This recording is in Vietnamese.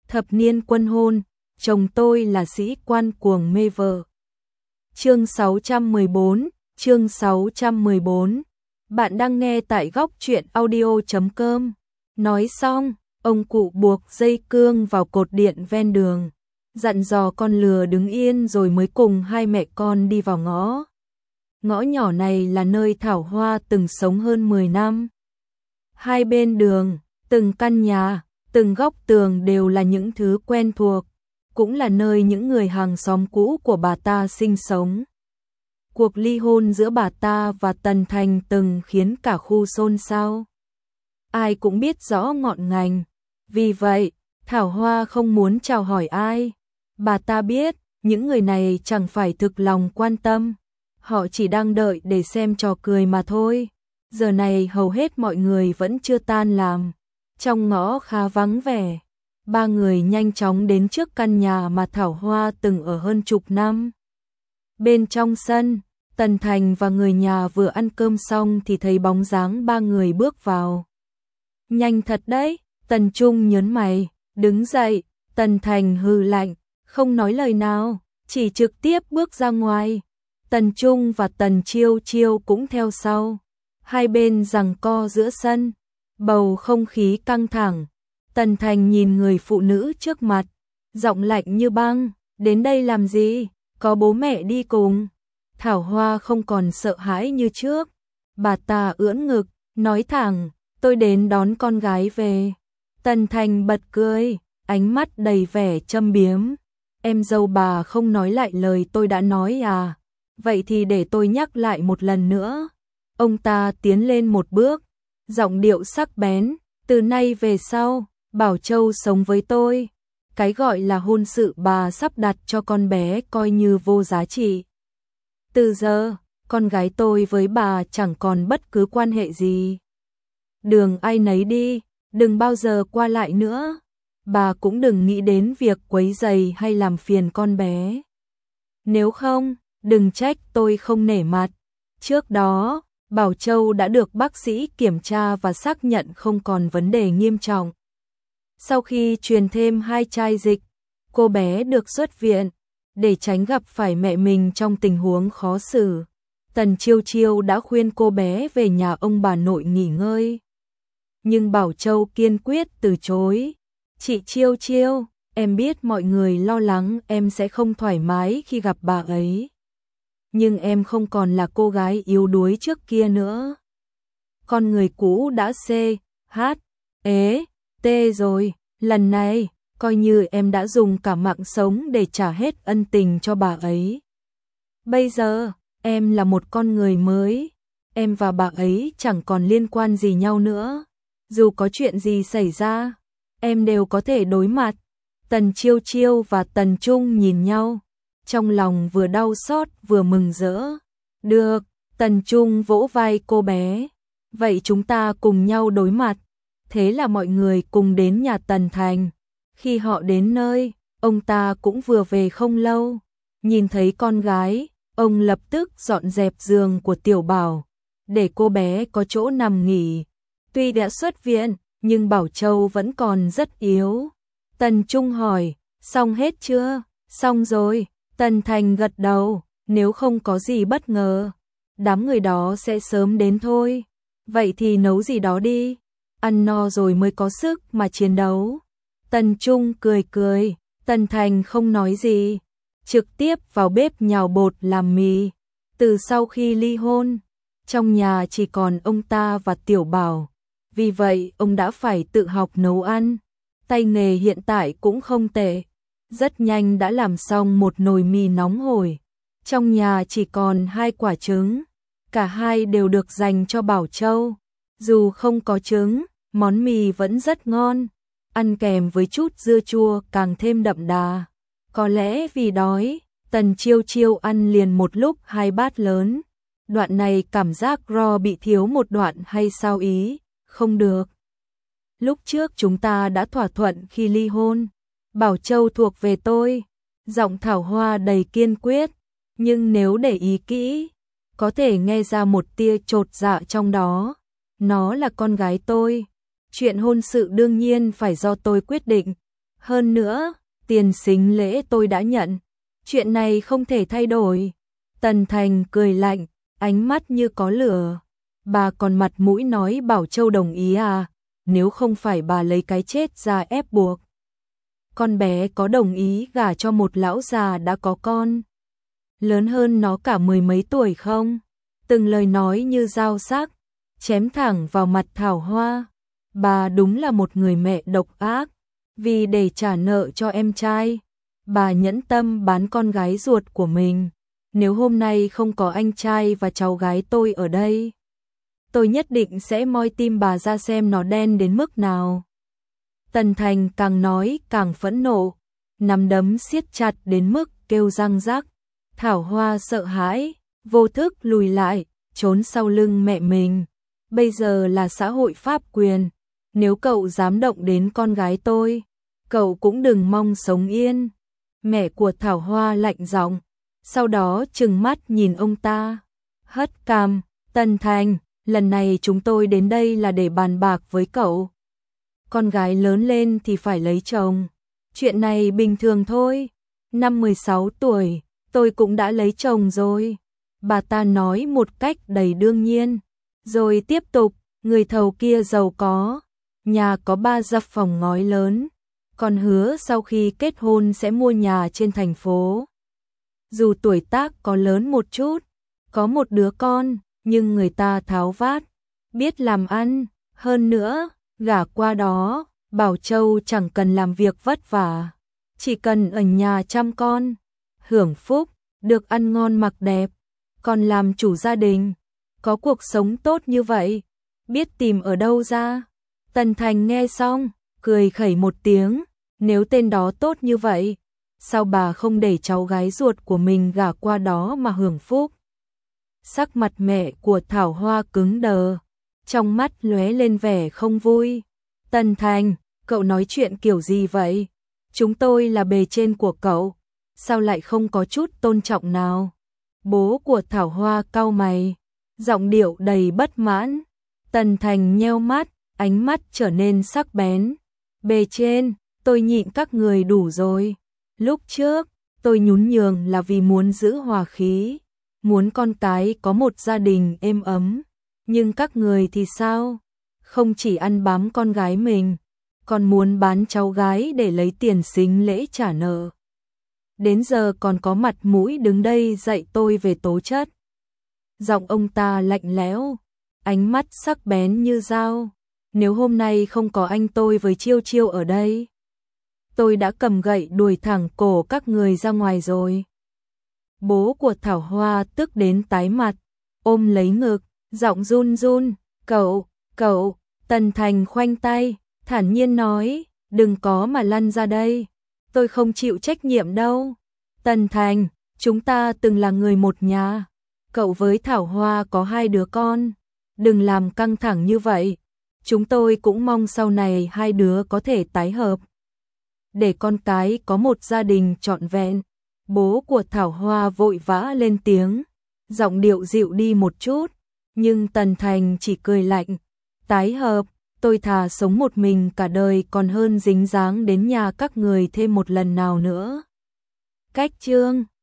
thập niên quân hôn, chồng tôi là sĩ quan cuồng mê vợ. Chương 614. Bạn đang nghe tại góc truyện audio.com. Nói xong, ông cụ buộc dây cương vào cột điện ven đường, dặn dò con lừa đứng yên rồi mới cùng hai mẹ con đi vào ngõ. Ngõ nhỏ này là nơi Thảo Hoa từng sống hơn 10 năm. Hai bên đường, từng căn nhà, từng góc tường đều là những thứ quen thuộc, cũng là nơi những người hàng xóm cũ của bà ta sinh sống. Cuộc ly hôn giữa bà ta và Tần Thành từng khiến cả khu xôn xao. Ai cũng biết rõ ngọn ngành, vì vậy Thảo Hoa không muốn chào hỏi ai. Bà ta biết những người này chẳng phải thực lòng quan tâm, họ chỉ đang đợi để xem trò cười mà thôi. Giờ này hầu hết mọi người vẫn chưa tan làm, trong ngõ khá vắng vẻ. Ba người nhanh chóng đến trước căn nhà mà Thảo Hoa từng ở hơn chục năm. Bên trong sân, Tần Thành và người nhà vừa ăn cơm xong thì thấy bóng dáng ba người bước vào. Nhanh thật đấy, Tần Trung nhớn mày, đứng dậy. Tần Thành hừ lạnh, không nói lời nào, chỉ trực tiếp bước ra ngoài. Tần Trung và Tần Chiêu Chiêu cũng theo sau. Hai bên giằng co giữa sân, bầu không khí căng thẳng. Tần Thành nhìn người phụ nữ trước mặt, giọng lạnh như băng, đến đây làm gì, có bố mẹ đi cùng. Thảo Hoa không còn sợ hãi như trước, bà ta ưỡn ngực, nói thẳng, tôi đến đón con gái về. Tần Thành bật cười, ánh mắt đầy vẻ châm biếm, em dâu bà không nói lại lời tôi đã nói à, vậy thì để tôi nhắc lại một lần nữa. Ông ta tiến lên một bước, giọng điệu sắc bén, từ nay về sau, Bảo Châu sống với tôi. Cái gọi là hôn sự bà sắp đặt cho con bé coi như vô giá trị. Từ giờ, con gái tôi với bà chẳng còn bất cứ quan hệ gì. Đường ai nấy đi, đừng bao giờ qua lại nữa. Bà cũng đừng nghĩ đến việc quấy rầy hay làm phiền con bé. Nếu không, đừng trách tôi không nể mặt. Trước đó, Bảo Châu đã được bác sĩ kiểm tra và xác nhận không còn vấn đề nghiêm trọng. Sau khi truyền thêm 2 chai dịch, cô bé được xuất viện. Để tránh gặp phải mẹ mình trong tình huống khó xử, Tần Chiêu Chiêu đã khuyên cô bé về nhà ông bà nội nghỉ ngơi. Nhưng Bảo Châu kiên quyết từ chối. Chị Chiêu Chiêu, em biết mọi người lo lắng em sẽ không thoải mái khi gặp bà ấy. Nhưng em không còn là cô gái yếu đuối trước kia nữa. Con người cũ đã CHT rồi, lần này coi như em đã dùng cả mạng sống để trả hết ân tình cho bà ấy. Bây giờ, em là một con người mới, em và bà ấy chẳng còn liên quan gì nhau nữa. Dù có chuyện gì xảy ra, em đều có thể đối mặt. Tần Chiêu Chiêu và Tần Trung nhìn nhau, trong lòng vừa đau xót vừa mừng rỡ. Được, Tần Trung vỗ vai cô bé, vậy chúng ta cùng nhau đối mặt. Thế là mọi người cùng đến nhà Tần Thành. Khi họ đến nơi, ông ta cũng vừa về không lâu. Nhìn thấy con gái, ông lập tức dọn dẹp giường của Tiểu Bảo, để cô bé có chỗ nằm nghỉ. Tuy đã xuất viện, nhưng Bảo Châu vẫn còn rất yếu. Tần Trung hỏi, xong hết chưa? Xong rồi, Tần Thành gật đầu, nếu không có gì bất ngờ, đám người đó sẽ sớm đến thôi. Vậy thì nấu gì đó đi, ăn no rồi mới có sức mà chiến đấu. Tần Trung cười cười, Tần Thành không nói gì, trực tiếp vào bếp nhào bột làm mì. Từ sau khi ly hôn, trong nhà chỉ còn ông ta và Tiểu Bảo, vì vậy ông đã phải tự học nấu ăn. Tay nghề hiện tại cũng không tệ, rất nhanh đã làm xong một nồi mì nóng hổi. Trong nhà chỉ còn 2 quả trứng, cả hai đều được dành cho Bảo Châu. Dù không có trứng, món mì vẫn rất ngon, ăn kèm với chút dưa chua càng thêm đậm đà. Có lẽ vì đói, Tần Chiêu Chiêu ăn liền một lúc 2 bát lớn. Đoạn này cảm giác Ro bị thiếu một đoạn hay sao ý? Không được. Lúc trước chúng ta đã thỏa thuận khi ly hôn, Bảo Châu thuộc về tôi. Giọng Thảo Hoa đầy kiên quyết, nhưng nếu để ý kỹ, có thể nghe ra một tia chột dạ trong đó. Nó là con gái tôi, chuyện hôn sự đương nhiên phải do tôi quyết định. Hơn nữa, tiền sính lễ tôi đã nhận, chuyện này không thể thay đổi. Tần Thành cười lạnh, ánh mắt như có lửa. Bà còn mặt mũi nói Bảo Châu đồng ý à, nếu không phải bà lấy cái chết ra ép buộc. Con bé có đồng ý gả cho một lão già đã có con, lớn hơn nó cả mười mấy tuổi không? Từng lời nói như dao sắc, chém thẳng vào mặt Thảo Hoa. Bà đúng là một người mẹ độc ác, vì để trả nợ cho em trai, bà nhẫn tâm bán con gái ruột của mình. Nếu hôm nay không có anh trai và cháu gái tôi ở đây, tôi nhất định sẽ moi tim bà ra xem nó đen đến mức nào. Tần Thành càng nói càng phẫn nộ, nắm đấm siết chặt đến mức kêu răng rắc. Thảo Hoa sợ hãi, vô thức lùi lại, trốn sau lưng mẹ mình. Bây giờ là xã hội pháp quyền, nếu cậu dám động đến con gái tôi, cậu cũng đừng mong sống yên. Mẹ của Thảo Hoa lạnh giọng, sau đó trừng mắt nhìn ông ta, hất cằm. Tần Thành, lần này chúng tôi đến đây là để bàn bạc với cậu. Con gái lớn lên thì phải lấy chồng, chuyện này bình thường thôi. Năm 16 tuổi, tôi cũng đã lấy chồng rồi. Bà ta nói một cách đầy đương nhiên, rồi tiếp tục, người thầu kia giàu có, nhà có 3 dãy phòng ngói lớn, còn hứa sau khi kết hôn sẽ mua nhà trên thành phố. Dù tuổi tác có lớn một chút, có một đứa con, nhưng người ta tháo vát, biết làm ăn. Hơn nữa, gả qua đó, Bảo Châu chẳng cần làm việc vất vả, chỉ cần ở nhà chăm con, hưởng phúc, được ăn ngon mặc đẹp, còn làm chủ gia đình, có cuộc sống tốt như vậy, biết tìm ở đâu ra. Tần Thành nghe xong, cười khẩy một tiếng, nếu tên đó tốt như vậy, sao bà không để cháu gái ruột của mình gả qua đó mà hưởng phúc? Sắc mặt mẹ của Thảo Hoa cứng đờ, trong mắt lóe lên vẻ không vui. Tần Thành, cậu nói chuyện kiểu gì vậy? Chúng tôi là bề trên của cậu, sao lại không có chút tôn trọng nào? Bố của Thảo Hoa cau mày, giọng điệu đầy bất mãn. Tần Thành nheo mắt, ánh mắt trở nên sắc bén. Bề trên, tôi nhịn các người đủ rồi. Lúc trước, tôi nhún nhường là vì muốn giữ hòa khí, muốn con cái có một gia đình êm ấm. Nhưng các người thì sao? Không chỉ ăn bám con gái mình, còn muốn bán cháu gái để lấy tiền sính lễ trả nợ. Đến giờ còn có mặt mũi đứng đây dạy tôi về tố chất. Giọng ông ta lạnh lẽo, ánh mắt sắc bén như dao. Nếu hôm nay không có anh tôi với Chiêu Chiêu ở đây, tôi đã cầm gậy đuổi thẳng cổ các người ra ngoài rồi. Bố của Thảo Hoa tức đến tái mặt, ôm lấy ngực, giọng run run, cậu, Tần Thành khoanh tay, thản nhiên nói, đừng có mà lăn ra đây, tôi không chịu trách nhiệm đâu. Tần Thành, chúng ta từng là người một nhà, cậu với Thảo Hoa có 2 đứa con, đừng làm căng thẳng như vậy, chúng tôi cũng mong sau này 2 đứa có thể tái hợp, để con cái có một gia đình trọn vẹn. Bố của Thảo Hoa vội vã lên tiếng, giọng điệu dịu đi một chút, nhưng Tần Thành chỉ cười lạnh, tái hợp, tôi thà sống một mình cả đời còn hơn dính dáng đến nhà các người thêm một lần nào nữa. Cách chương